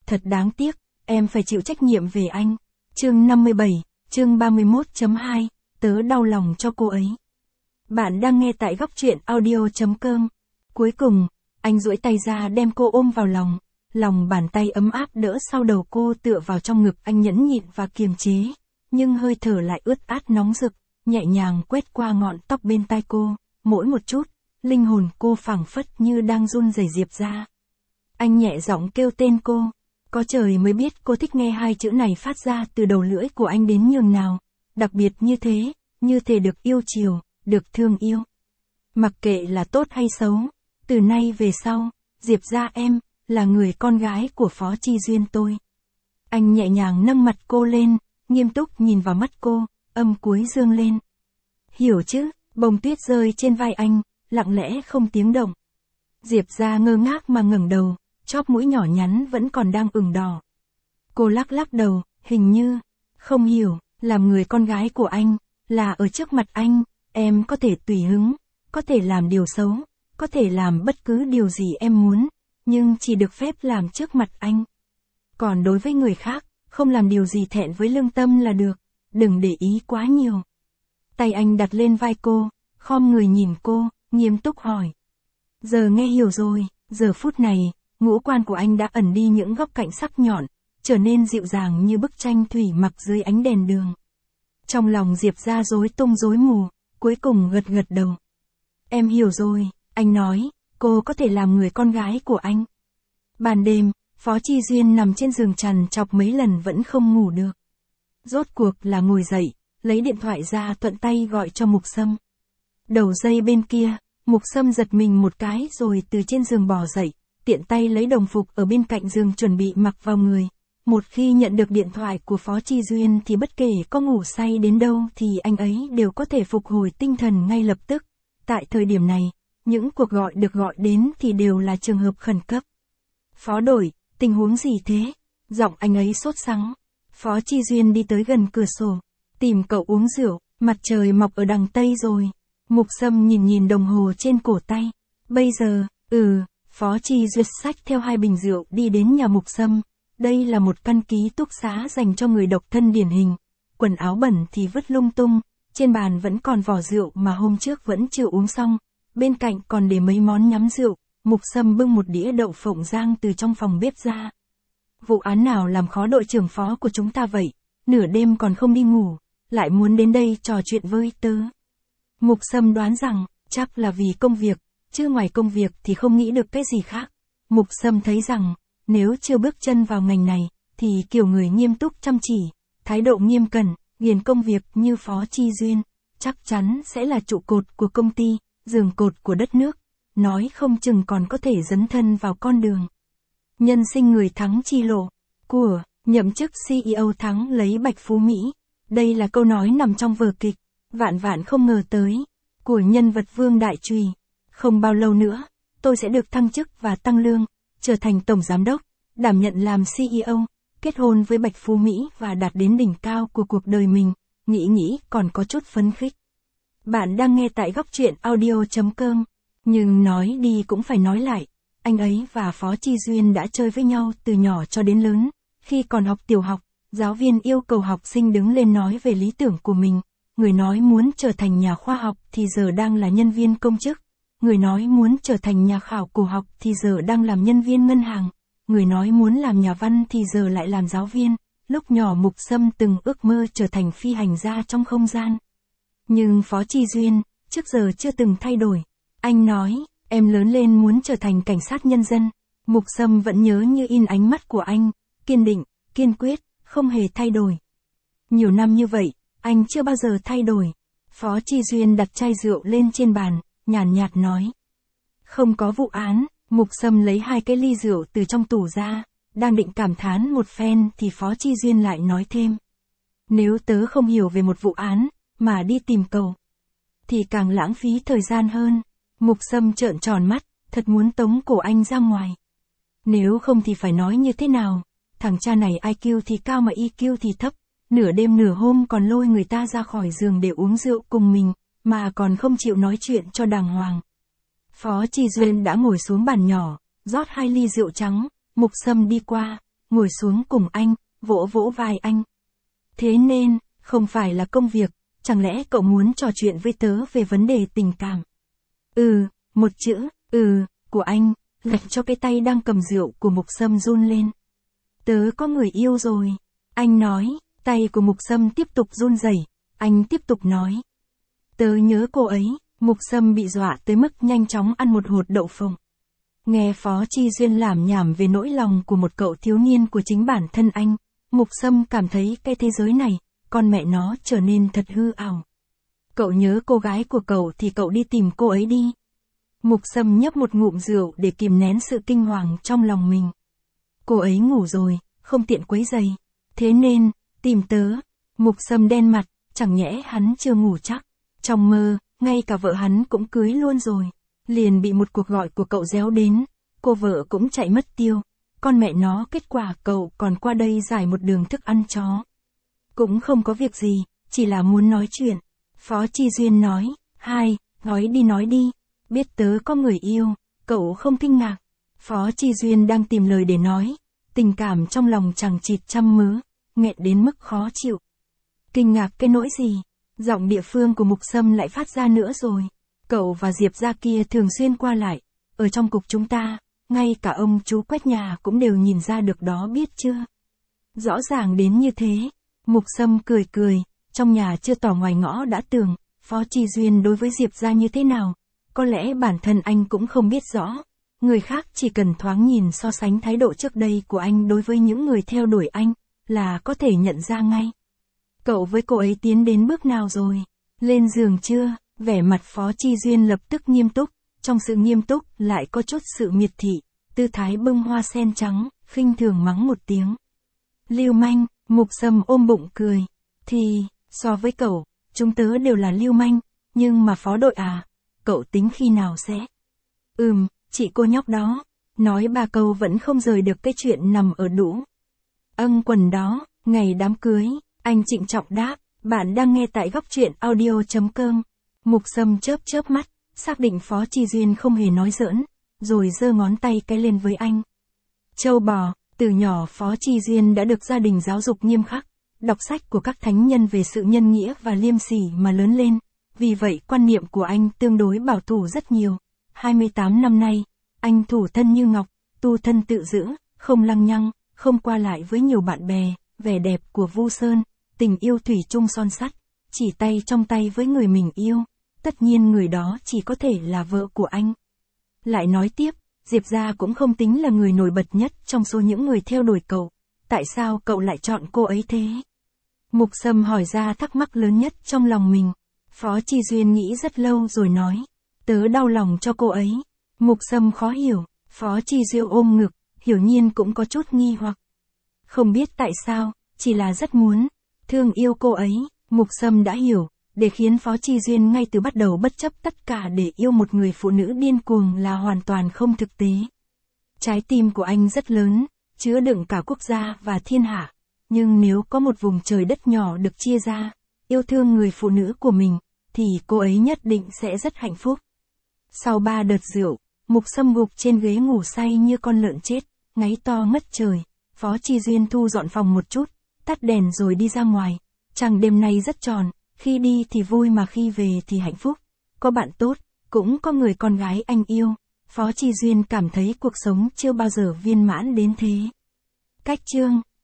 Thật đáng tiếc, em phải chịu trách nhiệm về anh. Chương 57, chương 31.2, tớ đau lòng cho cô ấy. Bạn đang nghe tại góc truyện audio.com. Cuối cùng, anh duỗi tay ra đem cô ôm vào lòng. Lòng bàn tay ấm áp đỡ sau đầu cô tựa vào trong ngực anh nhẫn nhịn và kiềm chế. Nhưng hơi thở lại ướt át nóng rực, nhẹ nhàng quét qua ngọn tóc bên tai cô, mỗi một chút, linh hồn cô phảng phất như đang run rẩy Diệp ra. Anh nhẹ giọng kêu tên cô. Có trời mới biết cô thích nghe hai chữ này phát ra từ đầu lưỡi của anh đến nhường nào. Đặc biệt như thế được yêu chiều, được thương yêu. Mặc kệ là tốt hay xấu, từ nay về sau, Diệp ra em, là người con gái của Phó Chi Duyên tôi. Anh nhẹ nhàng nâng mặt cô lên, nghiêm túc nhìn vào mắt cô, âm cuối dương lên. Hiểu chứ, bông tuyết rơi trên vai anh, lặng lẽ không tiếng động. Diệp ra ngơ ngác mà ngẩng đầu, chóp mũi nhỏ nhắn vẫn còn đang ửng đỏ. Cô lắc lắc đầu, hình như, không hiểu, làm người con gái của anh, là ở trước mặt anh, em có thể tùy hứng, có thể làm điều xấu, có thể làm bất cứ điều gì em muốn, nhưng chỉ được phép làm trước mặt anh. Còn đối với người khác, không làm điều gì thẹn với lương tâm là được, đừng để ý quá nhiều. Tay anh đặt lên vai cô, khom người nhìn cô, nghiêm túc hỏi. Giờ nghe hiểu rồi, giờ phút này, ngũ quan của anh đã ẩn đi những góc cạnh sắc nhọn, trở nên dịu dàng như bức tranh thủy mặc dưới ánh đèn đường. Trong lòng Diệp ra rối tung rối mù, cuối cùng gật gật đầu. Em hiểu rồi, anh nói, cô có thể làm người con gái của anh. Ban đêm, Phó Chi Duyên nằm trên giường trằn trọc mấy lần vẫn không ngủ được. Rốt cuộc là ngồi dậy, lấy điện thoại ra thuận tay gọi cho Mục Sâm. Đầu dây bên kia, Mục Sâm giật mình một cái rồi từ trên giường bò dậy, tiện tay lấy đồng phục ở bên cạnh giường chuẩn bị mặc vào người. Một khi nhận được điện thoại của Phó Chi Duyên thì bất kể có ngủ say đến đâu thì anh ấy đều có thể phục hồi tinh thần ngay lập tức. Tại thời điểm này, những cuộc gọi được gọi đến thì đều là trường hợp khẩn cấp. Phó đội, tình huống gì thế? Giọng anh ấy sốt sắng. Phó Chi Duyên đi tới gần cửa sổ, tìm cậu uống rượu, mặt trời mọc ở đằng Tây rồi. Mục Sâm nhìn đồng hồ trên cổ tay. Bây giờ, Phó Chi Duyên xách theo 2 bình rượu đi đến nhà Mục Sâm. Đây là một căn ký túc xá dành cho người độc thân điển hình. Quần áo bẩn thì vứt lung tung, trên bàn vẫn còn vỏ rượu mà hôm trước vẫn chưa uống xong. Bên cạnh còn để mấy món nhắm rượu. Mục Sâm bưng một đĩa đậu phộng rang từ trong phòng bếp ra. Vụ án nào làm khó đội trưởng Phó của chúng ta vậy? Nửa đêm còn không đi ngủ, lại muốn đến đây trò chuyện với tớ. Mục Sâm đoán rằng, chắc là vì công việc, chứ ngoài công việc thì không nghĩ được cái gì khác. Mục Sâm thấy rằng, nếu chưa bước chân vào ngành này, thì kiểu người nghiêm túc chăm chỉ, thái độ nghiêm cẩn, nghiền công việc như Phó Chi Duyên, chắc chắn sẽ là trụ cột của công ty, giường cột của đất nước, nói không chừng còn có thể dấn thân vào con đường. Nhân sinh người thắng chi lộ, của, nhậm chức CEO thắng lấy Bạch Phú Mỹ. Đây là câu nói nằm trong vở kịch, vạn vạn không ngờ tới, của nhân vật Vương Đại Trùy. Không bao lâu nữa, tôi sẽ được thăng chức và tăng lương, trở thành tổng giám đốc, đảm nhận làm CEO, kết hôn với Bạch Phú Mỹ và đạt đến đỉnh cao của cuộc đời mình, nghĩ còn có chút phấn khích. Bạn đang nghe tại góc truyện audio.com, nhưng nói đi cũng phải nói lại, anh ấy và Phó Chi Duyên đã chơi với nhau từ nhỏ cho đến lớn. Khi còn học tiểu học, giáo viên yêu cầu học sinh đứng lên nói về lý tưởng của mình. Người nói muốn trở thành nhà khoa học thì giờ đang là nhân viên công chức. Người nói muốn trở thành nhà khảo cổ học thì giờ đang làm nhân viên ngân hàng. Người nói muốn làm nhà văn thì giờ lại làm giáo viên. Lúc nhỏ Mục Sâm từng ước mơ trở thành phi hành gia trong không gian. Nhưng Phó Chi Duyên, trước giờ chưa từng thay đổi. Anh nói, em lớn lên muốn trở thành cảnh sát nhân dân. Mục Sâm vẫn nhớ như in ánh mắt của anh, kiên định, kiên quyết, không hề thay đổi. Nhiều năm như vậy, anh chưa bao giờ thay đổi. Phó Chi Duyên đặt chai rượu lên trên bàn, nhàn nhạt nói. Không có vụ án. Mục Sâm lấy 2 cái ly rượu từ trong tủ ra, đang định cảm thán một phen thì Phó Chi Duyên lại nói thêm. Nếu tớ không hiểu về một vụ án, mà đi tìm cậu, thì càng lãng phí thời gian hơn. Mục Sâm trợn tròn mắt, thật muốn tống cổ anh ra ngoài. Nếu không thì phải nói như thế nào, thằng cha này IQ thì cao mà EQ thì thấp, nửa đêm nửa hôm còn lôi người ta ra khỏi giường để uống rượu cùng mình, mà còn không chịu nói chuyện cho đàng hoàng. Phó Chi Duyên đã ngồi xuống bàn nhỏ, rót 2 ly rượu trắng, Mục Sâm đi qua, ngồi xuống cùng anh, vỗ vỗ vai anh. Thế nên, không phải là công việc, chẳng lẽ cậu muốn trò chuyện với tớ về vấn đề tình cảm? Một chữ, của anh, lệch cho cái tay đang cầm rượu của Mục Sâm run lên. Tớ có người yêu rồi. Anh nói, tay của Mục Sâm tiếp tục run rẩy. Anh tiếp tục nói. Tớ nhớ cô ấy. Mục Sâm bị dọa tới mức nhanh chóng ăn một hột đậu phộng. Nghe Phó Chi Duyên lảm nhảm về nỗi lòng của một cậu thiếu niên của chính bản thân anh, Mục Sâm cảm thấy cái thế giới này, con mẹ nó trở nên thật hư ảo. Cậu nhớ cô gái của cậu thì cậu đi tìm cô ấy đi. Mục Sâm nhấp một ngụm rượu để kìm nén sự kinh hoàng trong lòng mình. Cô ấy ngủ rồi, không tiện quấy rầy. Thế nên, tìm tớ. Mục Sâm đen mặt, chẳng nhẽ hắn chưa ngủ chắc. Trong mơ, ngay cả vợ hắn cũng cưới luôn rồi. Liền bị một cuộc gọi của cậu réo đến. Cô vợ cũng chạy mất tiêu. Con mẹ nó, kết quả cậu còn qua đây giải một đường thức ăn chó. Cũng không có việc gì, chỉ là muốn nói chuyện. Phó Chi Duyên nói, nói đi. Biết tớ có người yêu, cậu không kinh ngạc. Phó Chi Duyên đang tìm lời để nói. Tình cảm trong lòng chằng chịt trăm mớ, nghẹn đến mức khó chịu. Kinh ngạc cái nỗi gì? Giọng địa phương của Mục Sâm lại phát ra nữa rồi. Cậu và Diệp gia kia thường xuyên qua lại. Ở trong cục chúng ta, ngay cả ông chú quét nhà cũng đều nhìn ra được đó, biết chưa? Rõ ràng đến như thế. Mục Sâm cười, trong nhà chưa tỏ ngoài ngõ đã tường, Phó Chi Duyên đối với Diệp gia như thế nào? Có lẽ bản thân anh cũng không biết rõ. Người khác chỉ cần thoáng nhìn so sánh thái độ trước đây của anh đối với những người theo đuổi anh, là có thể nhận ra ngay. Cậu với cô ấy tiến đến bước nào rồi? Lên giường chưa? Vẻ mặt Phó Chi Duyên lập tức nghiêm túc, trong sự nghiêm túc lại có chút sự miệt thị, tư thái bưng hoa sen trắng, khinh thường mắng một tiếng. Lưu manh, Mục Sâm ôm bụng cười. Thì, so với cậu, chúng tớ đều là lưu manh, nhưng mà Phó đội à, cậu tính khi nào sẽ? Chị cô nhóc đó, nói ba câu vẫn không rời được cái chuyện nằm ở đũ quần đó, ngày đám cưới, anh trịnh trọng đáp, bạn đang nghe tại góc truyện audio.com. Mục Sâm chớp mắt, xác định Phó Chi Duyên không hề nói giỡn, rồi giơ ngón tay cái lên với anh. Châu bò, từ nhỏ Phó Chi Duyên đã được gia đình giáo dục nghiêm khắc, đọc sách của các thánh nhân về sự nhân nghĩa và liêm sỉ mà lớn lên, vì vậy quan niệm của anh tương đối bảo thủ rất nhiều. 28 năm nay, anh thủ thân như ngọc, tu thân tự giữ, không lăng nhăng, không qua lại với nhiều bạn bè, vẻ đẹp của Vu Sơn, tình yêu thủy chung son sắt, chỉ tay trong tay với người mình yêu, tất nhiên người đó chỉ có thể là vợ của anh. Lại nói tiếp, Diệp gia cũng không tính là người nổi bật nhất trong số những người theo đuổi cậu, tại sao cậu lại chọn cô ấy thế? Mục Sâm hỏi ra thắc mắc lớn nhất trong lòng mình. Phó Chi Duyên nghĩ rất lâu rồi nói, tớ đau lòng cho cô ấy. Mục Sâm khó hiểu, Phó Chi Duyên ôm ngực, hiển nhiên cũng có chút nghi hoặc. Không biết tại sao, chỉ là rất muốn thương yêu cô ấy. Mục Sâm đã hiểu, để khiến Phó Chi Duyên ngay từ bắt đầu bất chấp tất cả để yêu một người phụ nữ điên cuồng là hoàn toàn không thực tế. Trái tim của anh rất lớn, chứa đựng cả quốc gia và thiên hạ, nhưng nếu có một vùng trời đất nhỏ được chia ra, yêu thương người phụ nữ của mình, thì cô ấy nhất định sẽ rất hạnh phúc. Sau 3 đợt rượu, Mục Sâm gục trên ghế ngủ say như con lợn chết, ngáy to ngất trời. Phó Chi Duyên thu dọn phòng một chút, tắt đèn rồi đi ra ngoài. Chàng đêm nay rất tròn, khi đi thì vui mà khi về thì hạnh phúc. Có bạn tốt, cũng có người con gái anh yêu. Phó Chi Duyên cảm thấy cuộc sống chưa bao giờ viên mãn đến thế. Cách chương